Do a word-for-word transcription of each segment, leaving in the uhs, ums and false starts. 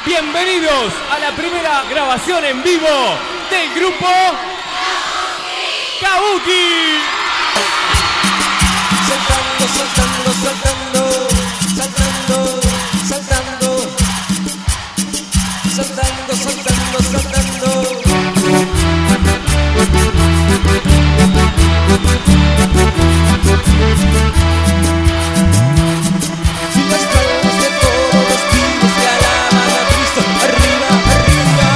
Bienvenidos a la primera grabación en vivo del grupo Kabuki. Saltando, saltando, saltando, saltando, saltando, saltando, saltando, saltando. Y las palmas de todos los pibes que alaban a Cristo, arriba, arriba.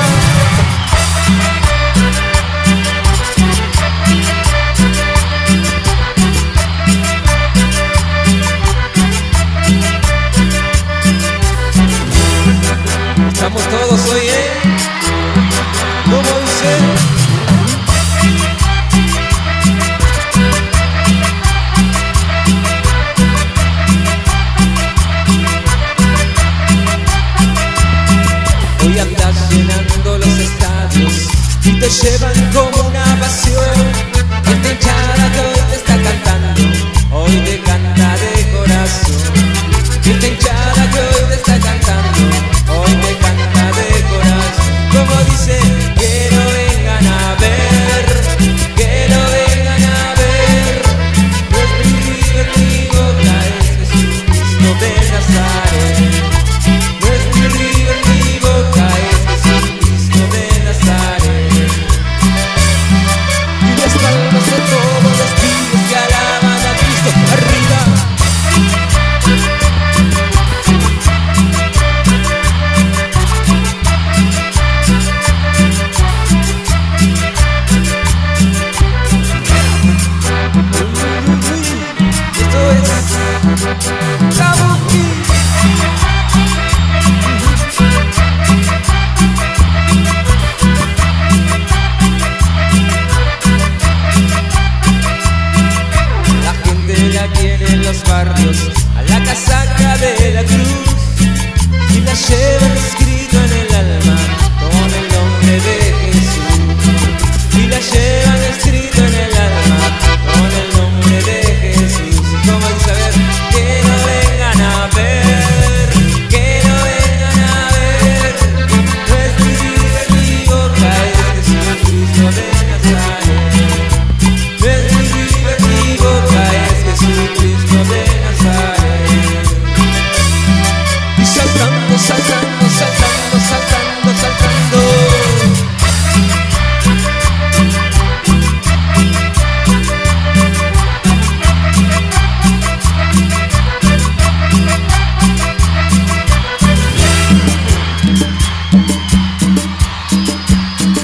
Estamos todos hoy, ¿eh? ¿Cómo dice? Hoy andas llenando los estadios y te llevan como una pasión. Esta hinchada que hoy te está cantando, hoy te canta.